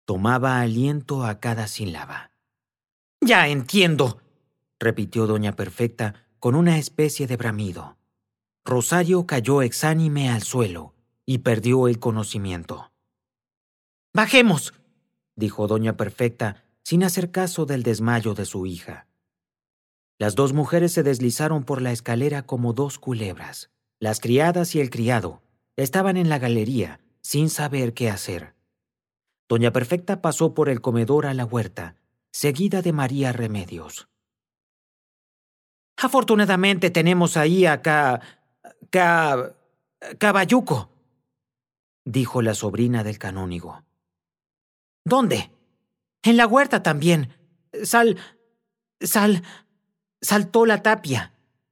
Tomaba aliento a cada sílaba. «Ya entiendo», repitió doña Perfecta con una especie de bramido. Rosario cayó exánime al suelo y perdió el conocimiento. «Bajemos», dijo doña Perfecta sin hacer caso del desmayo de su hija. Las dos mujeres se deslizaron por la escalera como dos culebras. Las criadas y el criado estaban en la galería sin saber qué hacer. Doña Perfecta pasó por el comedor a la huerta, seguida de María Remedios. «Afortunadamente tenemos ahí a Caballuco», dijo la sobrina del canónigo. «¿Dónde?» «En la huerta también. Saltó la tapia».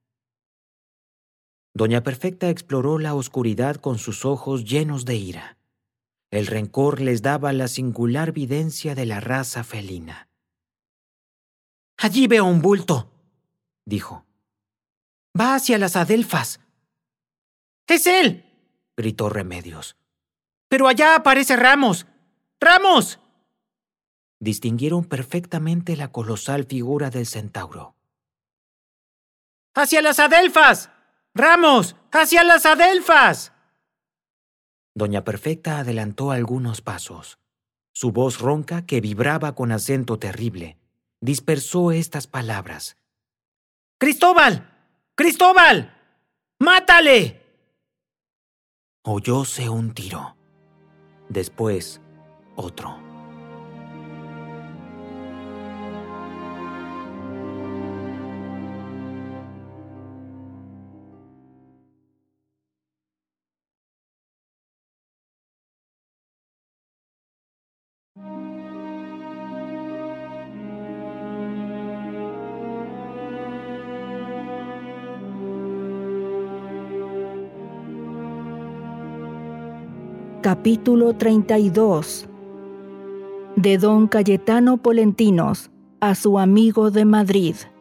Doña Perfecta exploró la oscuridad con sus ojos llenos de ira. El rencor les daba la singular videncia de la raza felina. «Allí veo un bulto», dijo. «Va hacia las adelfas». «¡Es él!», gritó Remedios. «Pero allá aparece Ramos. ¡Ramos!». Distinguieron perfectamente la colosal figura del centauro. «¡Hacia las adelfas! ¡Ramos! ¡Hacia las adelfas!». Doña Perfecta adelantó algunos pasos. Su voz ronca, que vibraba con acento terrible, dispersó estas palabras. «¡Cristóbal! ¡Cristóbal! ¡Mátale!». Oyóse un tiro. Después, otro. Capítulo 32. De don Cayetano Polentinos a su amigo de Madrid.